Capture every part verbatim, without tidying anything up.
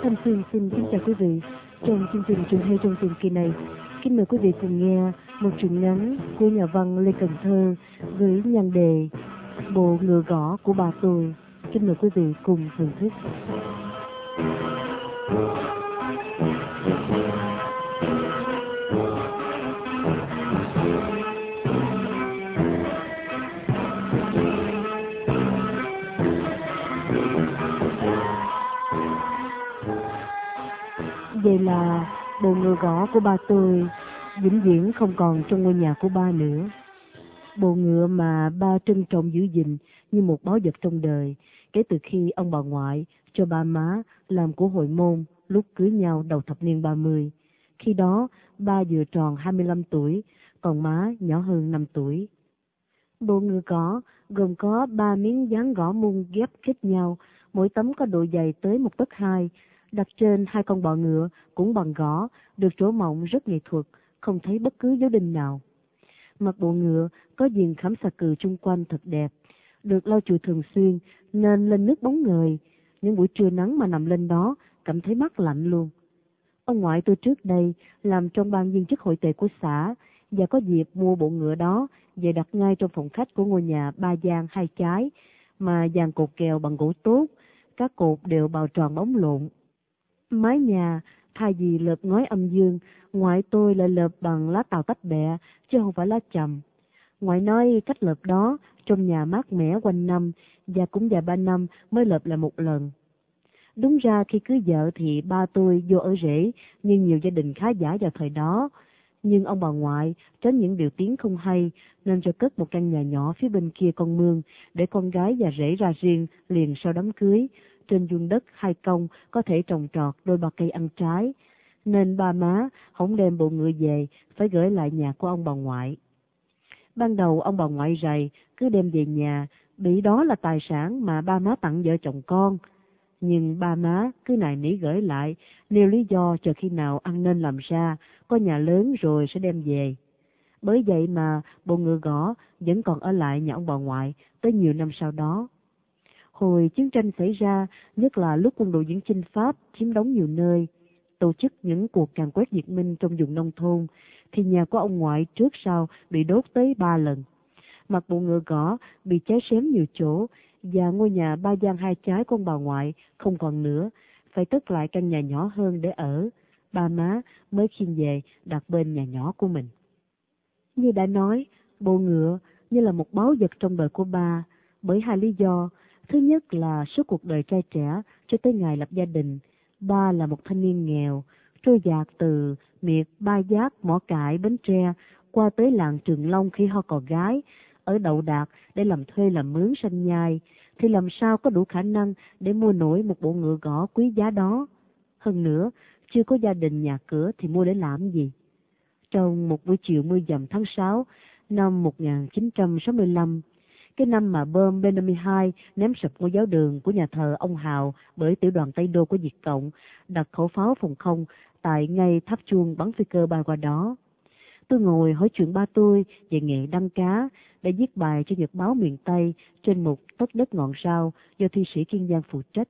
Thanh Phương xin kính chào quý vị. Trong chương trình truyện hay trong tuần kỳ này, kính mời quý vị cùng nghe một truyện ngắn của nhà văn Lê Cần Thơ với nhan đề Bộ ngựa gõ của bà tôi. Kính mời quý vị cùng thưởng thức. Vậy là bộ ngựa gõ của ba tôi vĩnh viễn không còn trong ngôi nhà của ba nữa. Bộ ngựa mà ba trân trọng giữ gìn như một báu vật trong đời kể từ khi ông bà ngoại cho ba má làm của hội môn lúc cưới nhau đầu thập niên ba mươi. Khi đó ba vừa tròn hai mươi lăm tuổi, còn má nhỏ hơn năm tuổi. Bộ ngựa gõ gồm có ba miếng dán gõ mung ghép kết nhau, mỗi tấm có độ dày tới một tấc hai. Đặt trên hai con bọ ngựa cũng bằng gõ, được trổ mỏng rất nghệ thuật, không thấy bất cứ dấu đinh nào. Mặt bộ ngựa có viền khảm xà cừ chung quanh thật đẹp, được lau chùi thường xuyên nên lên nước bóng ngời. Những buổi trưa nắng mà nằm lên đó cảm thấy mát lạnh luôn. Ông ngoại tôi trước đây làm trong ban viên chức hội tề của xã và có dịp mua bộ ngựa đó về đặt ngay trong phòng khách của ngôi nhà ba gian hai trái mà dàn cột kèo bằng gỗ tốt, các cột đều bào tròn bóng lộn. Mái nhà thay vì lợp ngói âm dương, ngoại tôi lại lợp bằng lá tàu tách bẹ chứ không phải lá chầm. Ngoại nói cách lợp đó trong nhà mát mẻ quanh năm và cũng vài ba năm mới lợp lại một lần. Đúng ra khi cưới vợ thì ba tôi vô ở rể như nhiều gia đình khá giả vào thời đó, nhưng ông bà ngoại tránh những điều tiếng không hay nên cho cất một căn nhà nhỏ phía bên kia con mương để con gái và rể ra riêng liền sau đám cưới. Trên vuông đất hai công có thể trồng trọt đôi ba cây ăn trái, nên ba má không đem bộ ngựa về, phải gửi lại nhà của ông bà ngoại. Ban đầu ông bà ngoại rầy cứ đem về nhà, bị đó là tài sản mà ba má tặng vợ chồng con. Nhưng ba má cứ nài nỉ gửi lại, nêu lý do chờ khi nào ăn nên làm ra, có nhà lớn rồi sẽ đem về. Bởi vậy mà bộ ngựa gõ vẫn còn ở lại nhà ông bà ngoại tới nhiều năm sau đó. Hồi chiến tranh xảy ra, nhất là lúc quân đội viễn chinh Pháp chiếm đóng nhiều nơi, tổ chức những cuộc càn quét diệt minh trong vùng nông thôn, thì nhà của ông ngoại trước sau bị đốt tới ba lần. Mặt bộ ngựa gõ bị cháy xém nhiều chỗ, và ngôi nhà ba gian hai trái của ông bà ngoại không còn nữa, phải cất lại căn nhà nhỏ hơn để ở. Ba má mới khiêng về đặt bên nhà nhỏ của mình. Như đã nói, bộ ngựa như là một báu vật trong đời của ba, bởi hai lý do. Thứ nhất là suốt cuộc đời trai trẻ cho tới ngày lập gia đình, ba là một thanh niên nghèo, trôi dạt từ miệt Ba Giác, Mỏ Cải, Bến Tre qua tới làng Trường Long khi ho cò gái, ở Đậu Đạt để làm thuê làm mướn sanh nhai, thì làm sao có đủ khả năng để mua nổi một bộ ngựa gõ quý giá đó. Hơn nữa, chưa có gia đình nhà cửa thì mua để làm gì. Trong một buổi chiều mưa dầm tháng sáu năm một nghìn chín trăm sáu mươi lăm, cái năm mà bom B năm mươi hai ném sụp ngôi giáo đường của nhà thờ ông Hào bởi tiểu đoàn Tây Đô của Việt Cộng, đặt khẩu pháo phòng không tại ngay tháp chuông bắn phi cơ bay qua đó. Tôi ngồi hỏi chuyện ba tôi về nghề đăng cá để viết bài cho nhật báo miền Tây trên một tấc đất ngọn sao do thi sĩ Kiên Giang phụ trách.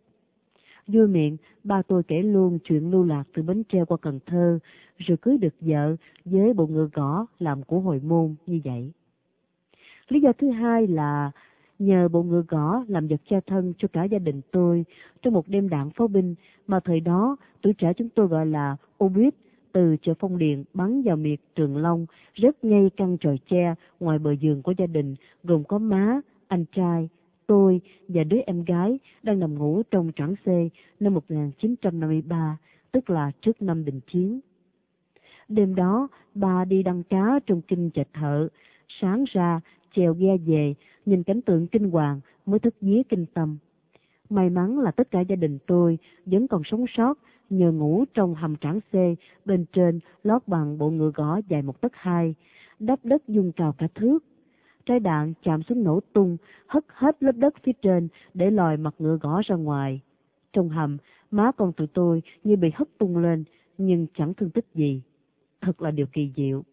Vui miệng, ba tôi kể luôn chuyện lưu lạc từ Bến Tre qua Cần Thơ, rồi cưới được vợ với bộ ngựa gõ làm của hội môn như vậy. Lý do thứ hai là nhờ bộ ngựa gõ làm vật cha thân cho cả gia đình tôi trong một đêm đạn pháo binh mà thời đó tuổi trẻ chúng tôi gọi là obit, từ chợ Phong Điền bắn vào miệt Trường Long, rất ngay căn chòi tre ngoài bờ vườn của gia đình, gồm có má, anh trai, tôi và đứa em gái đang nằm ngủ trong trảng C năm một nghìn chín trăm năm mươi ba, tức là trước năm đình chiến. Đêm đó, ba đi đăng cá trong kinh Chợ Thợ, sáng ra chèo ghe về, nhìn cảnh tượng kinh hoàng mới thức vía kinh tâm. May mắn là tất cả gia đình tôi vẫn còn sống sót nhờ ngủ trong hầm trảng C bên trên lót bằng bộ ngựa gõ dài một tấc hai, đắp đất dung cao cả thước. Trái đạn chạm xuống nổ tung, hất hết lớp đất phía trên để lòi mặt ngựa gõ ra ngoài. Trong hầm, má con tụi tôi như bị hất tung lên, nhưng chẳng thương tích gì. Thật là điều kỳ diệu.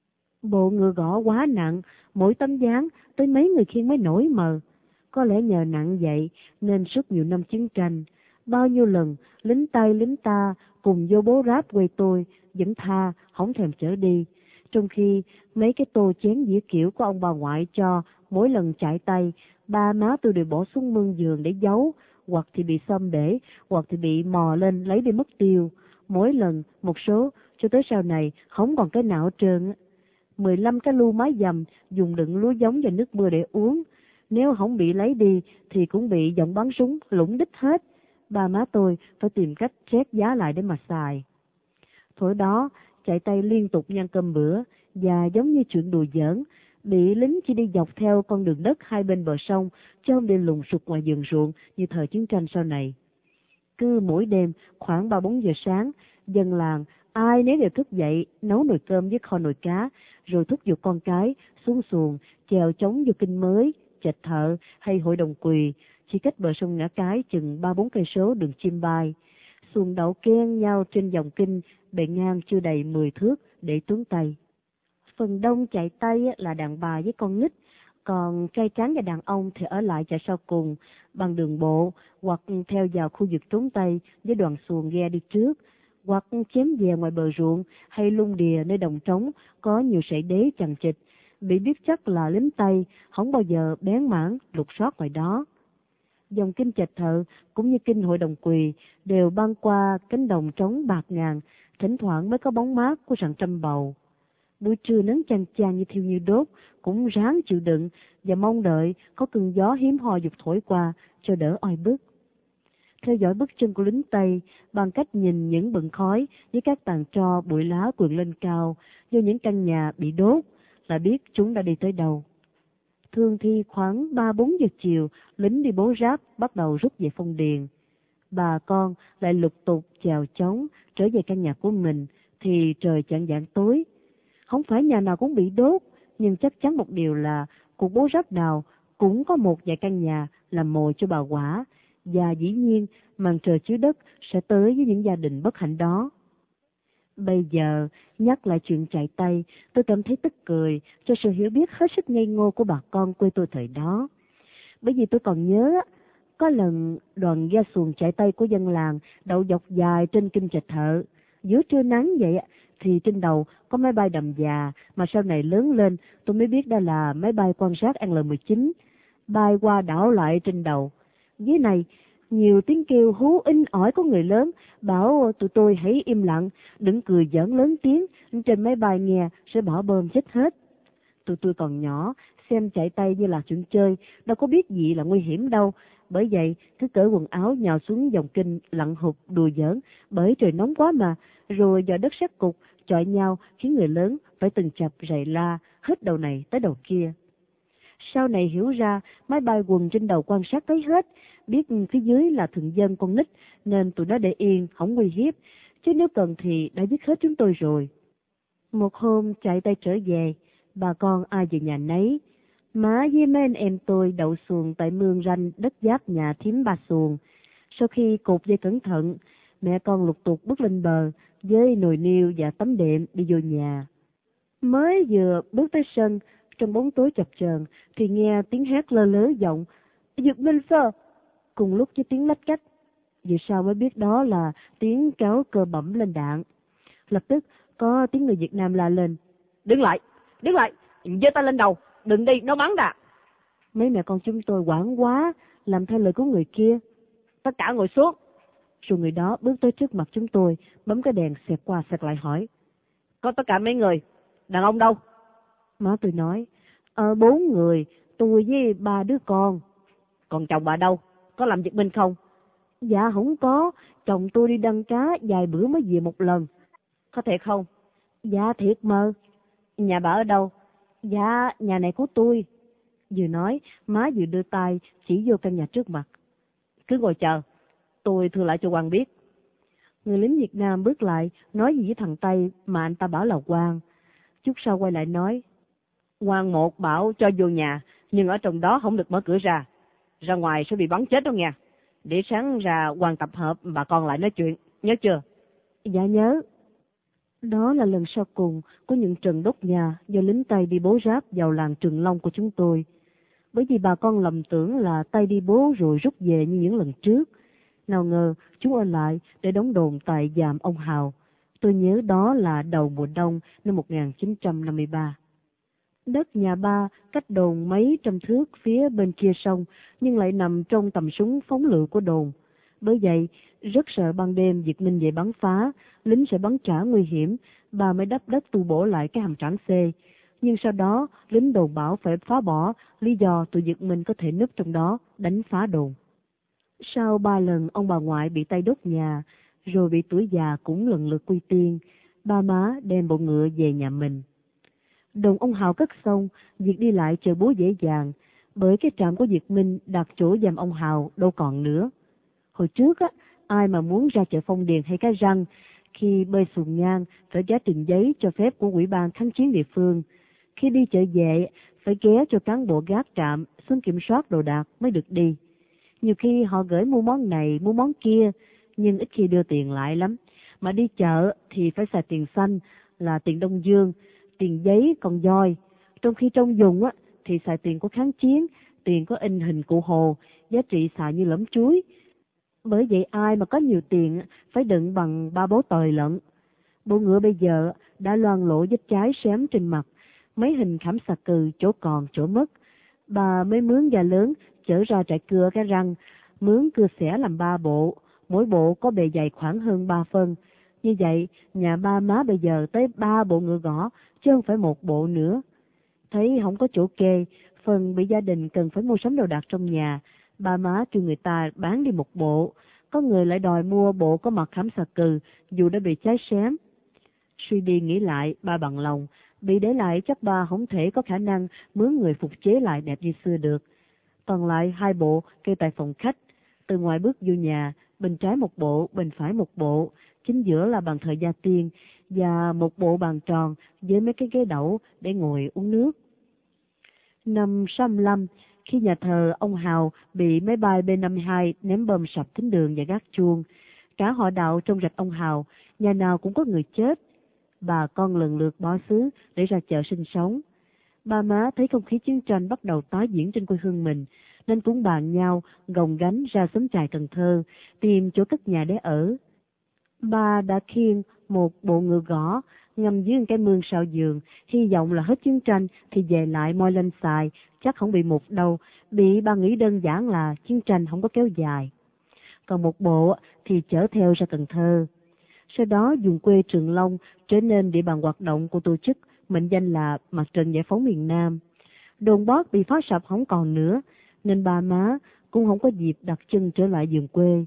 Bộ ngựa gõ quá nặng, mỗi tấm ván tới mấy người khiêng mới nổi mờ. Có lẽ nhờ nặng vậy nên suốt nhiều năm chiến tranh, Bao nhiêu lần, lính Tây lính ta cùng vô bố ráp quê tôi, vẫn tha, không thèm chở đi. Trong khi mấy cái tô chén dĩa kiểu của ông bà ngoại cho, mỗi lần chạy tay, ba má tôi đều bỏ xuống mương giường để giấu, hoặc thì bị xâm bể, hoặc thì bị mò lên lấy đi mất tiêu. Mỗi lần, một số, cho tới sau này, không còn cái nào hết trơn. Mười lăm cái lu mái dầm dùng đựng lúa giống và nước mưa để uống. Nếu không bị lấy đi thì cũng bị giọng bắn súng lũng đích hết. Ba má tôi phải tìm cách xét giá lại để mà xài. Thuở đó, chạy tay liên tục nhăn cơm bữa, và giống như chuyện đùa giỡn, bị lính chỉ đi dọc theo con đường đất hai bên bờ sông, chứ không đi lùng sục ngoài vườn ruộng như thời chiến tranh sau này. Cứ mỗi đêm, khoảng ba bốn giờ sáng, dân làng, ai nấy đều thức dậy, nấu nồi cơm với kho nồi cá, rồi thúc giục con cái, xuống xuồng, chèo chống vô Kinh Mới, Chạch Thợ hay Hội Đồng Quỳ, chỉ cách bờ sông Ngã Cái chừng ba bốn cây số đường chim bay. Xuồng đậu ken nhau trên dòng kinh, bề ngang chưa đầy mười thước để tuấn tay. Phần đông chạy tay là đàn bà với con nít, còn trai tráng và đàn ông thì ở lại chạy sau cùng bằng đường bộ, hoặc theo vào khu vực trốn Tây với đoàn xuồng ghe đi trước, hoặc chém về ngoài bờ ruộng hay lung đìa nơi đồng trống có nhiều sậy đế chằng chịt, bị biết chắc là lính Tây, không bao giờ bén mảng lục soát ngoài đó. Dòng kinh Chạch Thợ cũng như kinh Hội Đồng Quỳ đều băng qua cánh đồng trống bạt ngàn, thỉnh thoảng mới có bóng mát của rặng trăm bầu. Buổi trưa nắng chang chang như thiêu như đốt, cũng ráng chịu đựng và mong đợi có cơn gió hiếm hoi dục thổi qua cho đỡ oi bức. Theo dõi bước chân của lính Tây bằng cách nhìn những bựng khói với các tàn tro bụi lá quần lên cao do những căn nhà bị đốt là biết chúng đã đi tới đâu. Thường thì khoảng ba bốn giờ chiều, lính đi bố ráp bắt đầu rút về phong điền. Bà con lại lục tục chèo chống trở về căn nhà của mình thì trời chạng vạng tối. Không phải nhà nào cũng bị đốt, nhưng chắc chắn một điều là cuộc bố ráp nào cũng có một vài căn nhà làm mồi cho bà quả, và dĩ nhiên màn trời chiếu đất sẽ tới với những gia đình bất hạnh đó. Bây giờ, nhắc lại chuyện chạy tay, tôi cảm thấy tức cười cho sự hiểu biết hết sức ngây ngô của bà con quê tôi thời đó. Bởi vì tôi còn nhớ, có lần đoàn ghe xuồng chạy tay của dân làng đậu dọc dài trên kinh Chạch Thợ. Giữa trưa nắng vậy thì trên đầu có máy bay đầm già, mà sau này lớn lên tôi mới biết đó là máy bay quan sát L mười chín, bay qua đảo lại trên đầu. Dưới này, nhiều tiếng kêu hú in ỏi của người lớn, bảo tụi tôi hãy im lặng, đừng cười giỡn lớn tiếng, trên máy bay nghe sẽ bỏ bơm chết hết. Tụi tôi còn nhỏ, xem chạy tay như là chuyện chơi, đâu có biết gì là nguy hiểm đâu. Bởi vậy, cứ cởi quần áo nhào xuống dòng kinh lặn hụt đùa giỡn, bởi trời nóng quá mà, rồi vào đất sét cục, chọi nhau khiến người lớn phải từng chập rầy la, hết đầu này tới đầu kia. Sau này hiểu ra, máy bay quần trên đầu quan sát thấy hết, biết phía dưới là thường dân con nít, nên tụi nó để yên, không nguy hiếp, chứ nếu cần thì đã giết hết chúng tôi rồi. Một hôm chạy tay trở về, bà con ai về nhà nấy. Má với mấy anh em tôi đậu xuồng tại mương ranh đất giáp nhà thím Ba Xuồng. Sau khi cột dây cẩn thận, mẹ con lục tục bước lên bờ với nồi niêu và tấm đệm đi vô nhà. Mới vừa bước tới sân, trong bóng tối chập chờn thì nghe tiếng hét lơ lớ giọng "Giật mình sơ", cùng lúc với tiếng lách cách. Vì sao mới biết đó là tiếng kéo cơ bẩm lên đạn. Lập tức có tiếng người Việt Nam la lên: "Đứng lại, đứng lại, giơ tay lên đầu, đừng đi, nó bắn đà." Mấy mẹ con chúng tôi hoảng quá, làm theo lời của người kia: "Tất cả ngồi xuống." Rồi người đó bước tới trước mặt chúng tôi, bấm cái đèn xẹt qua xẹt lại hỏi: "Có tất cả mấy người, đàn ông đâu?" Má tôi nói: Ờ, bốn người, tôi với ba đứa con. "Còn chồng bà đâu? Có làm việc binh không?" "Dạ không có, chồng tôi đi đăng cá vài bữa mới về một lần." "Có thiệt không?" "Dạ thiệt mơ." "Nhà bà ở đâu?" "Dạ, nhà này của tôi." Vừa nói, má vừa đưa tay chỉ vô căn nhà trước mặt. "Cứ ngồi chờ, tôi thưa lại cho Quang biết." Người lính Việt Nam bước lại, nói gì với thằng Tây mà anh ta bảo là Quang. Chút sau quay lại nói: "Quang một bảo cho vô nhà, nhưng ở trong đó không được mở cửa ra. Ra ngoài sẽ bị bắn chết đó nghe. Để sáng ra Quang tập hợp bà con lại nói chuyện, nhớ chưa?" "Dạ nhớ." Đó là lần sau cùng của những trận đốt nhà do lính Tây đi bố ráp vào làng Trường Long của chúng tôi. Bởi vì bà con lầm tưởng là Tây đi bố rồi rút về như những lần trước. Nào ngờ chúng ở lại để đóng đồn tại giàm ông Hào. Tôi nhớ đó là đầu mùa đông năm một nghìn chín trăm năm mươi ba. Đất nhà ba cách đồn mấy trăm thước phía bên kia sông, nhưng lại nằm trong tầm súng phóng lựu của đồn. Bởi vậy, rất sợ ban đêm Việt Minh về bắn phá, lính sẽ bắn trả nguy hiểm, bà mới đắp đất tu bổ lại cái hầm trảng C. Nhưng sau đó, lính đồn bảo phải phá bỏ, lý do tụi Việt Minh có thể núp trong đó, đánh phá đồn. Sau ba lần ông bà ngoại bị tay đốt nhà, rồi bị tuổi già cũng lần lượt quy tiên, ba má đem bộ ngựa về nhà mình. Đồn ông Hào cất xong, việc đi lại chờ bố dễ dàng, bởi cái trạm của Việt Minh đặt chỗ giam ông Hào đâu còn nữa. Hồi trước á, ai mà muốn ra chợ Phong Điền hay Cái Răng, khi bơi xuồng ngang phải giá trình giấy cho phép của Ủy ban kháng chiến địa phương. Khi đi chợ về, phải ghé cho cán bộ gác trạm xuống kiểm soát đồ đạc mới được đi. Nhiều khi họ gửi mua món này, mua món kia, nhưng ít khi đưa tiền lại lắm. Mà đi chợ thì phải xài tiền xanh là tiền Đông Dương, tiền giấy còn doi. Trong khi trong dùng á, thì xài tiền của kháng chiến, tiền có in hình cụ Hồ, giá trị xài như lẫm chuối. Bởi vậy ai mà có nhiều tiền phải đựng bằng ba bố tời lận. Bộ ngựa bây giờ đã loang lổ vết trái xém trên mặt, mấy hình khảm xà cừ chỗ còn chỗ mất. Bà mới mướn già lớn chở ra trại cưa Cái Răng, mướn cưa xẻ làm ba bộ, mỗi bộ có bề dày khoảng hơn ba phân. Như vậy, nhà ba má bây giờ tới ba bộ ngựa gõ, chứ không phải một bộ nữa. Thấy không có chỗ kê, phần bị gia đình cần phải mua sắm đồ đạc trong nhà, ba má kêu người ta bán đi một bộ, có người lại đòi mua bộ có mặt khảm xà cừ, dù đã bị cháy xém. Suy đi nghĩ lại, ba bằng lòng, bị để lại chắc ba không thể có khả năng mướn người phục chế lại đẹp như xưa được. Còn lại hai bộ kê tại phòng khách, từ ngoài bước vô nhà, bên trái một bộ, bên phải một bộ, chính giữa là bàn thờ gia tiên, và một bộ bàn tròn với mấy cái ghế đẩu để ngồi uống nước. Năm sáu lăm, khi nhà thờ ông Hào bị máy bay B năm mươi hai ném bom sập thính đường và gác chuông, cả họ đạo trong rạch ông Hào, nhà nào cũng có người chết. Bà con lần lượt bỏ xứ để ra chợ sinh sống. Ba má thấy không khí chiến tranh bắt đầu tái diễn trên quê hương mình, nên cũng bàn nhau gồng gánh ra xóm chài Cần Thơ, tìm chỗ cất nhà để ở. Ba đã khiêng một bộ ngựa gõ, ngâm dưới cái mương sau giường, hy vọng là hết chiến tranh thì về lại moi lên xài, chắc không bị mục đâu, bị ba nghĩ đơn giản là chiến tranh không có kéo dài. Còn một bộ thì chở theo ra Cần Thơ. Sau đó vùng quê Trường Long trở nên địa bàn hoạt động của tổ chức mệnh danh là Mặt trận Giải phóng miền Nam. Đồn Bót bị phá sập không còn nữa, nên ba má cũng không có dịp đặt chân trở lại vùng quê.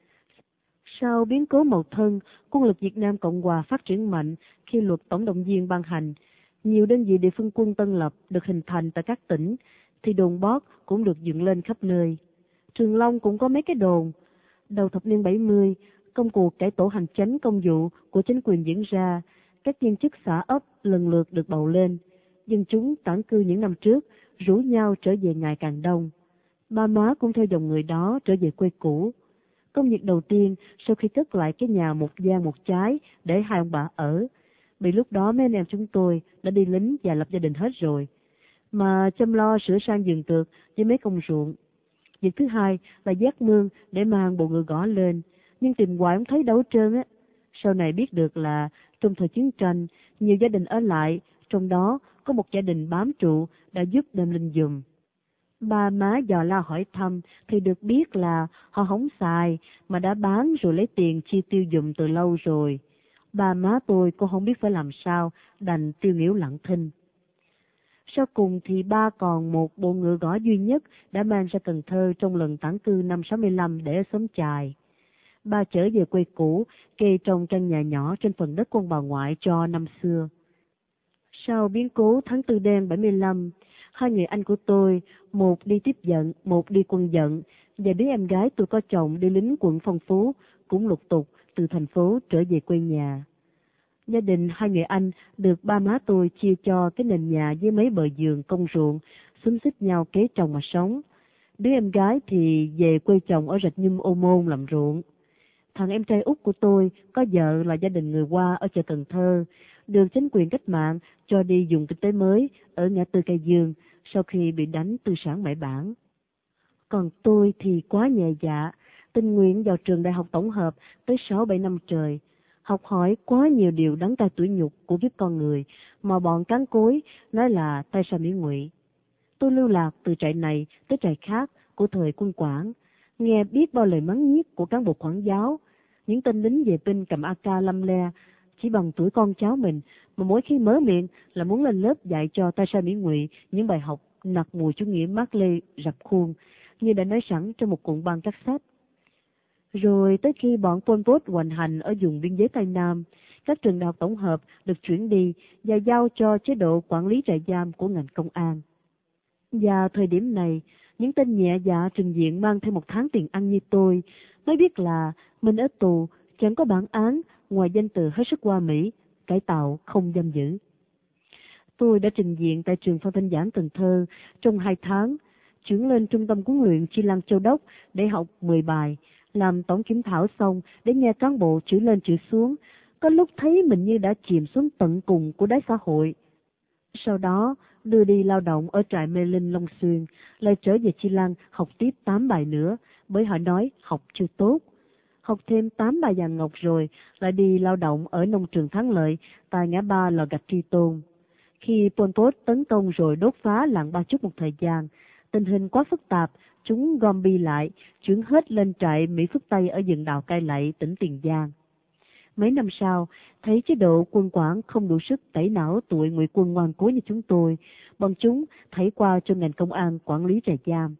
Sau biến cố Mậu Thân, quân lực Việt Nam Cộng Hòa phát triển mạnh khi luật tổng động viên ban hành. Nhiều đơn vị địa phương quân tân lập được hình thành tại các tỉnh, thì đồn Bót cũng được dựng lên khắp nơi. Trường Long cũng có mấy cái đồn. Đầu thập niên bảy mươi, công cuộc cải tổ hành chánh công vụ của chính quyền diễn ra, các viên chức xã ấp lần lượt được bầu lên. Dân chúng tản cư những năm trước rủ nhau trở về ngày càng đông. Ba má cũng theo dòng người đó trở về quê cũ. Công việc đầu tiên sau khi cất lại cái nhà một gian một trái để hai ông bà ở, vì lúc đó mấy anh em chúng tôi đã đi lính và lập gia đình hết rồi, mà chăm lo sửa sang vườn tược với mấy công ruộng. Việc thứ hai là vác mương để mang bộ ngựa gõ lên, nhưng tìm hoài không thấy đâu hết trơn á. Sau này biết được là trong thời chiến tranh, nhiều gia đình ở lại, trong đó có một gia đình bám trụ đã giúp đem lên giùm. Ba má dò la hỏi thăm thì được biết là họ không xài mà đã bán rồi lấy tiền chi tiêu giùm từ lâu rồi. Ba má tôi cũng không biết phải làm sao, đành tiêu nghỉu lặng thinh. Sau cùng thì ba còn một bộ ngựa gõ duy nhất đã mang ra Cần Thơ trong lần tản cư năm sáu mươi lăm để ở xóm chài. Ba trở về quê cũ, kê trong căn nhà nhỏ trên phần đất của bà ngoại cho năm xưa. Sau biến cố tháng tư đen bảy mươi lăm, hai người anh của tôi, một đi tiếp vận, một đi quân vận, và đứa em gái tôi có chồng đi lính quận Phong Phú, cũng lục tục từ thành phố trở về quê nhà. Gia đình hai người anh được ba má tôi chia cho cái nền nhà với mấy bờ vườn công ruộng, xúm xít nhau kế trồng mà sống. Đứa em gái thì về quê chồng ở Rạch Nhum Ô Môn làm ruộng. Thằng em trai út của tôi có vợ là gia đình người Hoa ở chợ Cần Thơ, được chính quyền cách mạng cho đi dùng kinh tế mới ở ngã tư Cây Dương sau khi bị đánh tư sản bãi bản. Còn tôi thì quá nhẹ dạ, tình nguyện vào trường đại học tổng hợp tới sáu bảy năm trời, học hỏi quá nhiều điều đắng cay tủi nhục của kiếp con người mà bọn cán cối nói là tay sai miễn ngụy. Tôi lưu lạc từ trại này tới trại khác của thời quân Quảng, nghe biết bao lời mắng nhiếc của cán bộ quản giáo, những tên lính vệ binh cầm a ca lăm le chỉ bằng tuổi con cháu mình, mà mỗi khi mở miệng là muốn lên lớp dạy cho tay sai miễn ngụy những bài học nặc mùi chủ nghĩa Mác Lê rập khuôn, như đã nói sẵn trong một cuộn băng cassette. Rồi tới khi bọn Pol Pot hoành hành ở vùng biên giới Tây Nam, các trường đại học tổng hợp được chuyển đi và giao cho chế độ quản lý trại giam của ngành công an. Và thời điểm này, những tên nhẹ dạ trình diện mang thêm một tháng tiền ăn như tôi mới biết là mình ở tù chẳng có bản án ngoài danh từ hết sức hoa mỹ, cải tạo không giam giữ. Tôi đã trình diện tại trường Phan Thanh Giảng Cần Thơ trong hai tháng, chuyển lên trung tâm huấn luyện Chi Lăng Châu Đốc để học mười bài, làm tổng kiểm thảo xong để nghe cán bộ chửi lên chửi xuống, có lúc thấy mình như đã chìm xuống tận cùng của đáy xã hội. Sau đó đưa đi lao động ở trại Mê Linh Long Xuyên, lại trở về Chi Lăng học tiếp tám bài nữa, bởi họ nói học chưa tốt. Học thêm tám bài vàng ngọc rồi, lại đi lao động ở nông trường Thắng Lợi, tại ngã ba Lò Gạch Tri Tôn. Khi Pol Pot tấn công rồi đốt phá làng Ba Chúc một thời gian, tình hình quá phức tạp, chúng gom bi lại, chuyển hết lên trại Mỹ Phước Tây ở vùng đào Cai Lậy, tỉnh Tiền Giang. Mấy năm sau, thấy chế độ quân Quảng không đủ sức tẩy não tụi ngụy quân ngoan cố như chúng tôi, bọn chúng thảy qua cho ngành công an quản lý trại giam.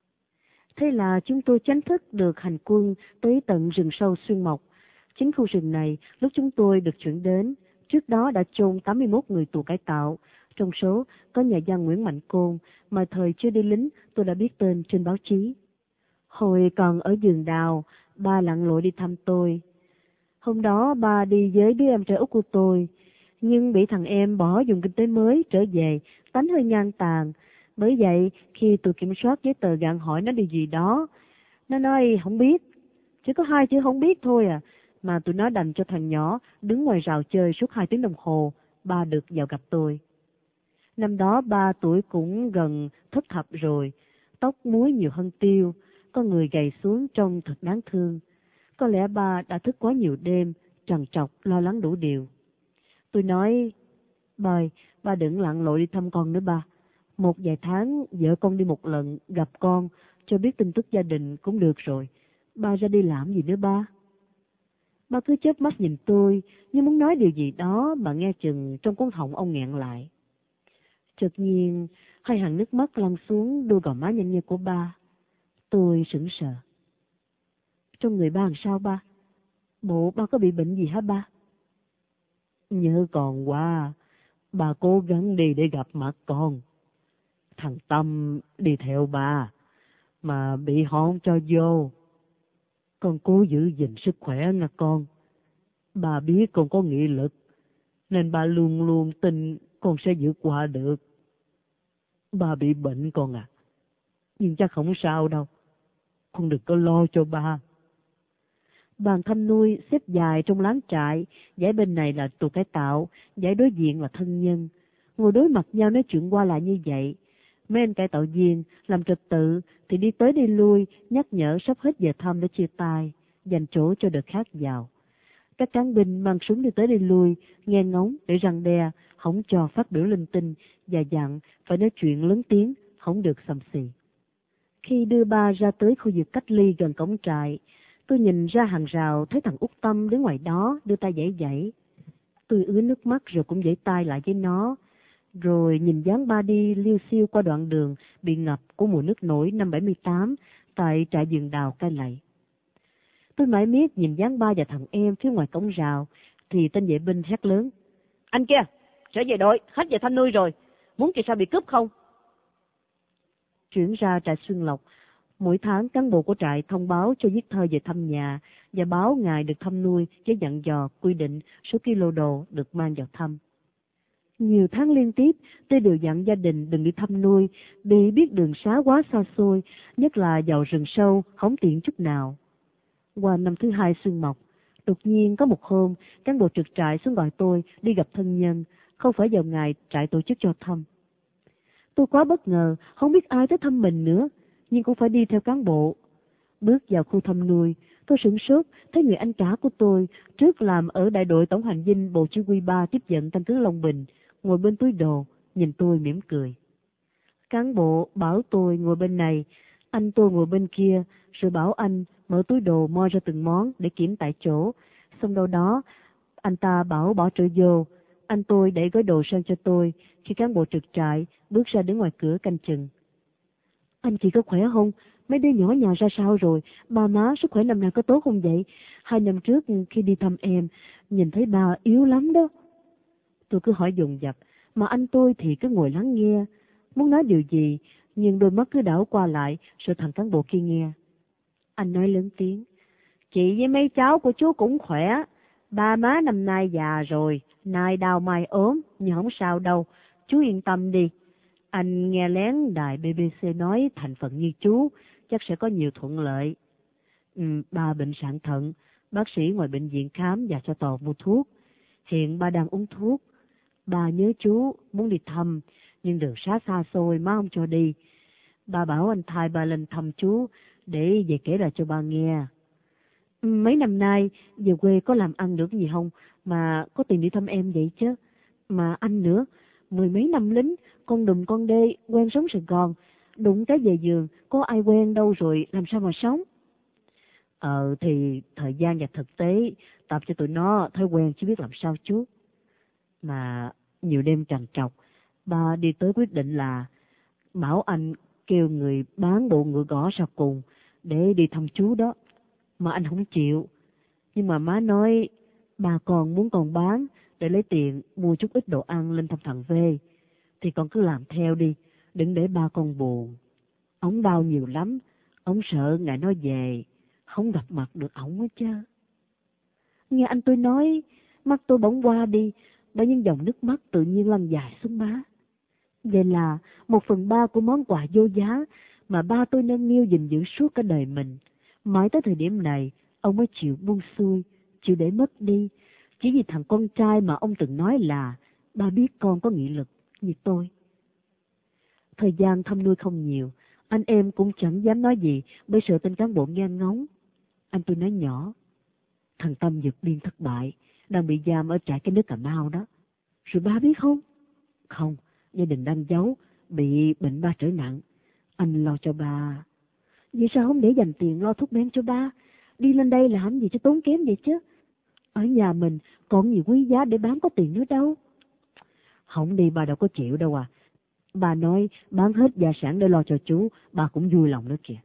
Thế là chúng tôi chính thức được hành quân tới tận rừng sâu Xuyên Mộc. Chính khu rừng này, lúc chúng tôi được chuyển đến, trước đó đã chôn tám mươi mốt người tù cải tạo, trong số có nhà văn Nguyễn Mạnh Côn, mà thời chưa đi lính tôi đã biết tên trên báo chí. Hồi còn ở vườn đào, ba lặn lội đi thăm tôi. Hôm đó ba đi với đứa em trai út của tôi, nhưng bị thằng em bỏ dùng kinh tế mới trở về, tánh hơi ngang tàn. Bởi vậy, khi tôi kiểm soát giấy tờ gạn hỏi nó điều gì đó, nó nói không biết, chỉ có hai chữ không biết thôi à, mà tụi nó đành cho thằng nhỏ đứng ngoài rào chơi suốt hai tiếng đồng hồ, ba được vào gặp tôi. Năm đó ba tuổi cũng gần thất thập rồi, tóc muối nhiều hơn tiêu, con người gầy xuống trông thật đáng thương. Có lẽ ba đã thức quá nhiều đêm, trằn trọc, lo lắng đủ điều. Tôi nói, ba ơi, ba đừng lặn lội đi thăm con nữa ba. Một vài tháng vợ con đi một lần, gặp con, cho biết tin tức gia đình cũng được rồi. Ba ra đi làm gì nữa ba? Ba cứ chớp mắt nhìn tôi, như muốn nói điều gì đó mà nghe chừng trong cuốn họng ông nghẹn lại. Chợt nhiên, hai hàng nước mắt lăn xuống đôi gò má nhanh như của ba. Tôi sững sờ. Trong người ba làm sao ba? Bộ ba có bị bệnh gì hả ba? Nhớ còn quá, ba cố gắng đi để gặp mặt con. Thằng Tâm đi theo ba, mà bị họ không cho vô. Con cố giữ gìn sức khỏe nha con. Ba biết con có nghị lực, nên ba luôn luôn tin con sẽ vượt qua được. Ba bị bệnh con à, nhưng chắc không sao đâu. Con đừng có lo cho ba. Bàn thăm nuôi xếp dài trong láng trại, dãy bên này là tù cải tạo, dãy đối diện là thân nhân. Ngồi đối mặt nhau nói chuyện qua lại như vậy. Mấy anh cải tạo viên làm trật tự thì đi tới đi lui, nhắc nhở sắp hết giờ thăm để chia tay, dành chỗ cho đợt khác vào. Các cán binh mang súng đi tới đi lui, nghe ngóng để răng đe, không cho phát biểu linh tinh và dặn phải nói chuyện lớn tiếng, không được xàm xì. Khi đưa ba ra tới khu vực cách ly gần cổng trại, tôi nhìn ra hàng rào thấy thằng Út Tâm đứng ngoài đó đưa tay giãy giãy. Tôi ứa nước mắt rồi cũng giãy tay lại với nó. Rồi nhìn dáng ba đi liêu xiêu qua đoạn đường bị ngập của mùa nước nổi năm bảy mươi tám tại trại vườn đào Cai Lậy. Tôi mãi miết nhìn dáng ba và thằng em phía ngoài cổng rào thì tên vệ binh hét lớn: "Anh kia, trở về đội, hết giờ thăm nuôi rồi, muốn kỳ sao bị cướp không?" Chuyển ra trại Xuân Lộc, mỗi tháng cán bộ của trại thông báo cho viết thơ về thăm nhà và báo ngày được thăm nuôi với dặn dò quy định số kilo đồ được mang vào thăm. Nhiều tháng liên tiếp, tôi đều dặn gia đình đừng đi thăm nuôi, vì biết đường xá quá xa xôi, nhất là vào rừng sâu, không tiện chút nào. Qua năm thứ hai Xuân Mộc, đột nhiên có một hôm, cán bộ trực trại xuống gọi tôi đi gặp thân nhân, không phải vào ngày trại tổ chức cho thăm. Tôi quá bất ngờ, không biết ai tới thăm mình nữa, nhưng cũng phải đi theo cán bộ. Bước vào khu thăm nuôi, tôi sửng sốt thấy người anh cả của tôi, trước làm ở đại đội tổng hành dinh bộ chỉ huy ba tiếp nhận căn cứ Long Bình, ngồi bên túi đồ, nhìn tôi mỉm cười. Cán bộ bảo tôi ngồi bên này, anh tôi ngồi bên kia, rồi bảo anh mở túi đồ moi ra từng món để kiểm tại chỗ. Xong đâu đó, anh ta bảo bỏ trữ vô, anh tôi đẩy gói đồ sang cho tôi, khi cán bộ trực trại bước ra đứng ngoài cửa canh chừng. Anh chị có khỏe không? Mấy đứa nhỏ nhà ra sao rồi? Ba má sức khỏe năm nay có tốt không vậy? Hai năm trước khi đi thăm em, nhìn thấy ba yếu lắm đó. Tôi cứ hỏi dồn dập, mà anh tôi thì cứ ngồi lắng nghe, muốn nói điều gì, nhưng đôi mắt cứ đảo qua lại, rồi thằng cán bộ kia nghe. Anh nói lớn tiếng, chị với mấy cháu của chú cũng khỏe, ba má năm nay già rồi, nay đau mai ốm, nhưng không sao đâu, chú yên tâm đi. Anh nghe lén đài bê bê xê nói thành phần như chú, chắc sẽ có nhiều thuận lợi. Ừ, ba bệnh sạn thận, bác sĩ ngoài bệnh viện khám và cho tò mua thuốc. Hiện ba đang uống thuốc. Ba nhớ chú, muốn đi thăm, nhưng đường xá xa xôi má không cho đi. Ba bảo anh thay ba lên thăm chú, để về kể lại cho ba nghe. Mấy năm nay, về quê có làm ăn được gì không, mà có tiền đi thăm em vậy chứ. Mà anh nữa, mười mấy năm lính, con đùm con đê, quen sống Sài Gòn, đụng cái về giường, có ai quen đâu rồi, làm sao mà sống. Ờ, thì thời gian và thực tế, tập cho tụi nó thói quen chứ biết làm sao chú. Mà nhiều đêm trằn trọc, ba đi tới quyết định là bảo anh kêu người bán bộ ngựa gõ sau cùng để đi thăm chú đó. Mà anh không chịu. Nhưng mà má nói bà còn muốn còn bán để lấy tiền mua chút ít đồ ăn lên thăm thằng V. Thì con cứ làm theo đi, đừng để ba con buồn. Ổng đau nhiều lắm, ổng sợ ngày nó về, không gặp mặt được ổng hết chứ. Nghe anh tôi nói, mắt tôi bỗng qua đi, bởi những dòng nước mắt tự nhiên lăn dài xuống má. Vậy là một phần ba của món quà vô giá mà ba tôi nâng niu gìn giữ suốt cả đời mình. Mãi tới thời điểm này, ông mới chịu buông xuôi, chịu để mất đi, chỉ vì thằng con trai mà ông từng nói là ba biết con có nghị lực như tôi. Thời gian thăm nuôi không nhiều, anh em cũng chẳng dám nói gì bởi sợ tên cán bộ nghe ngóng. Anh tôi nói nhỏ, thằng Tâm vượt biên thất bại, đang bị giam ở trại cái nước Cà Mau đó. Rồi ba biết không? Không, gia đình đang giấu, bị bệnh ba trở nặng. Anh lo cho ba. Vậy sao không để dành tiền lo thuốc men cho ba? Đi lên đây làm gì cho tốn kém vậy chứ? Ở nhà mình còn nhiều quý giá để bán có tiền nữa đâu. Không đi ba đâu có chịu đâu à. Bà nói bán hết gia sản để lo cho chú, bà cũng vui lòng nữa kìa.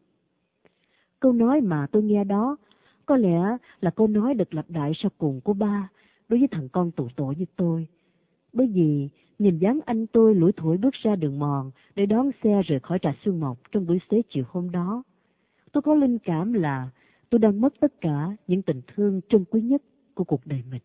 Câu nói mà tôi nghe đó, có lẽ là câu nói được lặp lại sau cùng của ba đối với thằng con tù tội như tôi. Bởi vì nhìn dáng anh tôi lủi thủi bước ra đường mòn để đón xe rời khỏi trại Xuân Mộc trong buổi xế chiều hôm đó, tôi có linh cảm là tôi đang mất tất cả những tình thương trân quý nhất của cuộc đời mình.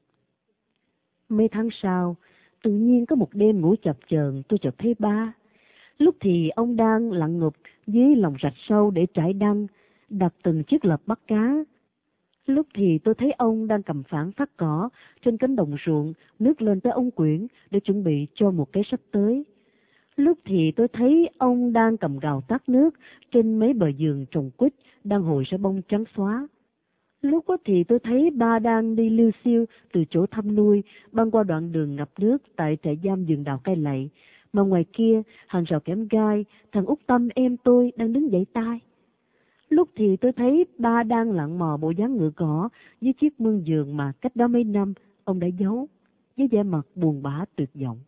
Mấy tháng sau, tự nhiên có một đêm ngủ chập chờn tôi chợt thấy ba. Lúc thì ông đang lặn ngụp dưới lòng rạch sâu để trải đăng, đặt từng chiếc lợp bắt cá. Lúc thì tôi thấy ông đang cầm phản phát cỏ trên cánh đồng ruộng, nước lên tới ống quyển để chuẩn bị cho một cái sắp tới. Lúc thì tôi thấy ông đang cầm gào tát nước trên mấy bờ vườn trồng quýt đang hồi ra bông trắng xóa. Lúc đó thì tôi thấy ba đang đi liêu xiêu từ chỗ thăm nuôi băng qua đoạn đường ngập nước tại trại giam vườn đào Cai Lậy, mà ngoài kia hàng rào kẽm gai, thằng Út Tâm em tôi đang đứng vẫy tay. Lúc thì tôi thấy ba đang lặn mò bộ dáng ngựa cỏ với chiếc mương vườn mà cách đó mấy năm ông đã giấu, với vẻ mặt buồn bã tuyệt vọng.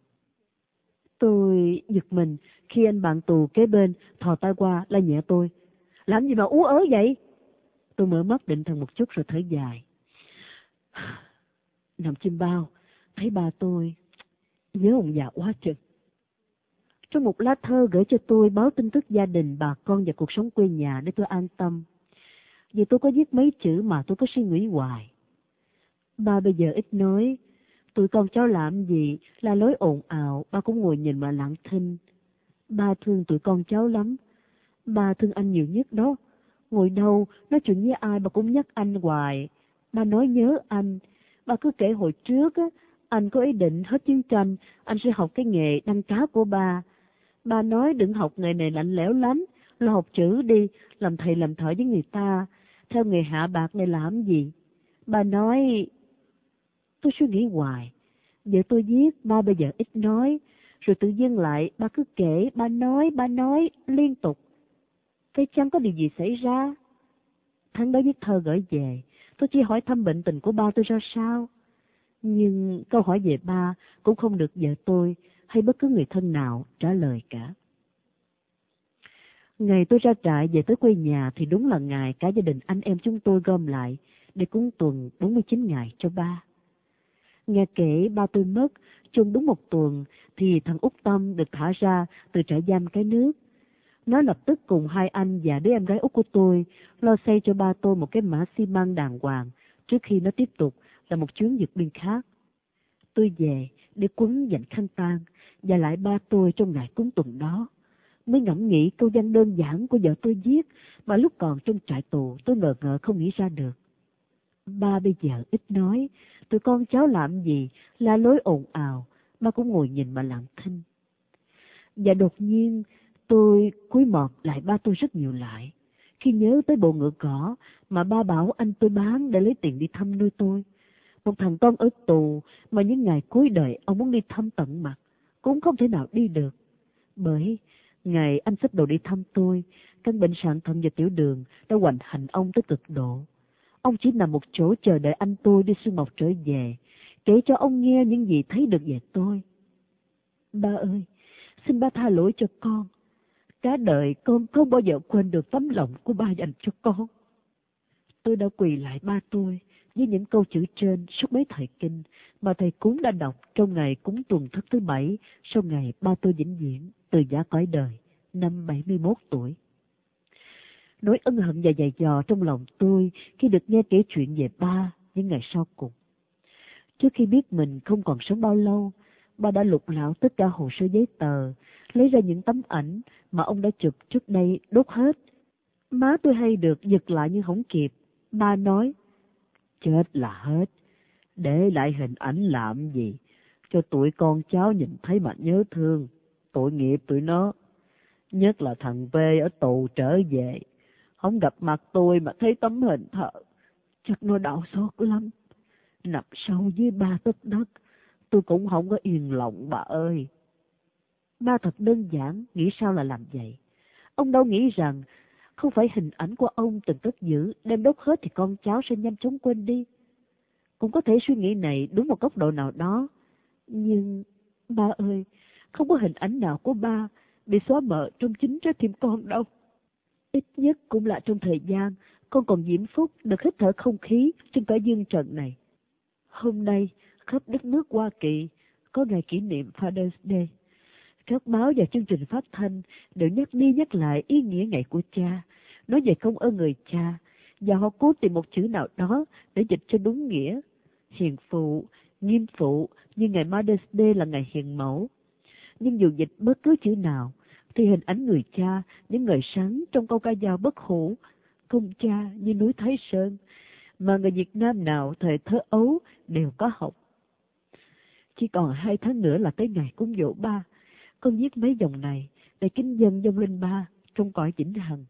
Tôi giật mình khi anh bạn tù kế bên thò tay qua la nhẹ tôi. Làm gì mà ú ớ vậy? Tôi mở mắt định thần một chút rồi thở dài. Nằm chim bao, thấy ba tôi, nhớ ông già quá chừng. Trong một lá thơ gửi cho tôi báo tin tức gia đình, bà con và cuộc sống quê nhà để tôi an tâm. Vì tôi có viết mấy chữ mà tôi có suy nghĩ hoài. Ba bây giờ ít nói, tụi con cháu làm gì, la lối ồn ào, ba cũng ngồi nhìn mà lặng thinh. Ba thương tụi con cháu lắm, ba thương anh nhiều nhất đó. Ngồi đâu, nói chuyện với ai bà cũng nhắc anh hoài. Ba nói nhớ anh, ba cứ kể hồi trước á, anh có ý định hết chiến tranh, anh sẽ học cái nghề đăng cá của ba. Ba nói đừng học nghề này lạnh lẽo lắm, Lo học chữ đi, làm thầy làm thợ với người ta, theo nghề hạ bạc này làm gì? Ba nói, tôi suy nghĩ hoài, vợ tôi viết, ba bây giờ ít nói, rồi tự dưng lại ba cứ kể, ba nói, ba nói liên tục. Thế chẳng có điều gì xảy ra? Tháng đó viết thơ gửi về, tôi chỉ hỏi thăm bệnh tình của ba tôi ra sao. Nhưng câu hỏi về ba cũng không được vợ tôi hay bất cứ người thân nào trả lời cả. Ngày tôi ra trại về tới quê nhà thì đúng là ngày cả gia đình anh em chúng tôi gom lại để cúng tuần bốn mươi chín ngày cho ba. Nghe kể ba tôi mất, chung đúng một tuần thì thằng Út Tâm được thả ra từ trại giam Cái Nước. Nó lập tức cùng hai anh và đứa em gái út của tôi lo xây cho ba tôi một cái mã xi măng đàng hoàng trước khi nó tiếp tục là một chuyến vượt biên khác. Tôi về để quấn dành khăn tang và lại ba tôi trong ngày cúng tuần đó. Mới ngẫm nghĩ câu văn đơn giản của vợ tôi viết mà lúc còn trong trại tù tôi ngờ ngợ không nghĩ ra được. Ba bây giờ ít nói, tụi con cháu làm gì, la lối ồn ào, ba cũng ngồi nhìn mà lặng thinh. Và đột nhiên tôi cúi mọt lại ba tôi rất nhiều lại, khi nhớ tới bộ ngựa cỏ mà ba bảo anh tôi bán để lấy tiền đi thăm nuôi tôi. Một thằng con ở tù mà những ngày cuối đời ông muốn đi thăm tận mặt, cũng không thể nào đi được. Bởi ngày anh xếp đồ đi thăm tôi, căn bệnh sạn thận và tiểu đường đã hoành hành ông tới cực độ. Ông chỉ nằm một chỗ chờ đợi anh tôi đi xuân mộc trở về, kể cho ông nghe những gì thấy được về tôi. Ba ơi, xin ba tha lỗi cho con. Cả đời con không bao giờ quên được tấm lòng của ba dành cho con. Tôi đã quỳ lại ba tôi với những câu chữ trên suốt mấy thời kinh mà thầy cúng đã đọc trong ngày cúng tuần thất thứ bảy sau ngày ba tôi vĩnh viễn từ giã cõi đời năm bảy mươi mốt tuổi. Nỗi ân hận và dày dò trong lòng tôi khi được nghe kể chuyện về ba những ngày sau cùng. Trước khi biết mình không còn sống bao lâu, ba đã lục lạo tất cả hồ sơ giấy tờ, lấy ra những tấm ảnh mà ông đã chụp trước đây đốt hết. Má tôi hay được giật lại nhưng không kịp. Ba nói, chết là hết, để lại hình ảnh làm gì, cho tụi con cháu nhìn thấy mà nhớ thương, tội nghiệp tụi nó. Nhất là thằng V ở tù trở về, không gặp mặt tôi mà thấy tấm hình thờ, chắc nó đau xót lắm. Nằm sâu dưới ba tấc đất, tôi cũng không có yên lòng bà ơi. Ba thật đơn giản, nghĩ sao là làm vậy. Ông đâu nghĩ rằng không phải hình ảnh của ông từng cất giữ, đem đốt hết thì con cháu sẽ nhanh chóng quên đi. Cũng có thể suy nghĩ này đúng một góc độ nào đó. Nhưng, ba ơi, không có hình ảnh nào của ba bị xóa mờ trong chính trái tim con đâu. Ít nhất cũng là trong thời gian con còn diễm phúc được hít thở không khí trên cõi dương trần này. Hôm nay, khắp đất nước Hoa Kỳ có ngày kỷ niệm Father's Day. Các báo và chương trình phát thanh đều nhắc đi nhắc lại ý nghĩa ngày của cha, nói về công ơn người cha, và họ cố tìm một chữ nào đó để dịch cho đúng nghĩa. Hiền phụ, nghiêm phụ, như ngày Mother's Day là ngày hiền mẫu. Nhưng dù dịch bất cứ chữ nào, thì hình ảnh người cha, những ngời sáng trong câu ca dao bất hủ, công cha như núi Thái Sơn, mà người Việt Nam nào thời thơ ấu đều có học. Chỉ còn hai tháng nữa là tới ngày cúng dỗ ba. Con viết mấy dòng này để kính dân dâng lên ba trong cõi vĩnh hằng.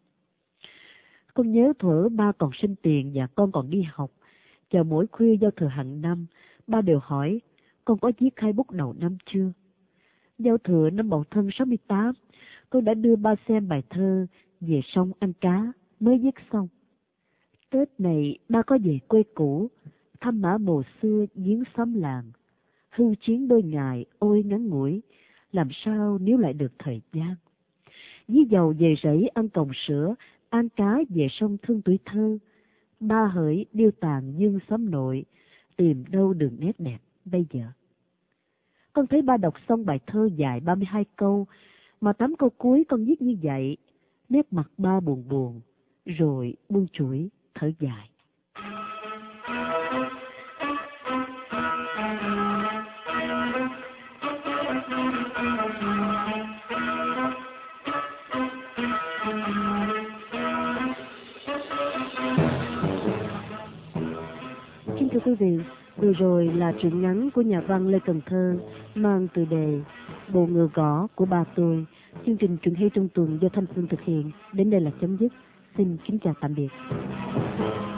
Con nhớ thuở ba còn sinh tiền và con còn đi học, chờ mỗi khuya giao thừa hàng năm, ba đều hỏi con có viết khai bút đầu năm chưa. Giao thừa năm Mậu Thân sáu mươi tám, con đã đưa ba xem bài thơ Về sông ăn cá mới viết xong. Tết này ba có về quê cũ, thăm mã mồ xưa giếng xóm làng. Hưu chiến đôi ngày ôi ngắn ngủi, làm sao nếu lại được thời gian. Dí dầu về rẫy ăn còng sữa, ăn cá về sông thương tuổi thơ. Ba hỡi điêu tàn dương xóm nội, tìm đâu đường nét đẹp bây giờ. Con thấy ba đọc xong bài thơ dài ba mươi hai câu, mà tám câu cuối con viết như vậy. Nét mặt ba buồn buồn, rồi buông chuỗi, thở dài. Kính thưa quý vị, vừa rồi là truyện ngắn của nhà văn Lê Cần Thơ mang tựa đề Bộ Ngựa Gõ của ba tôi, Chương trình Truyện hay trong tuần do Thanh Phương thực hiện đến đây là chấm dứt. Xin kính chào tạm biệt.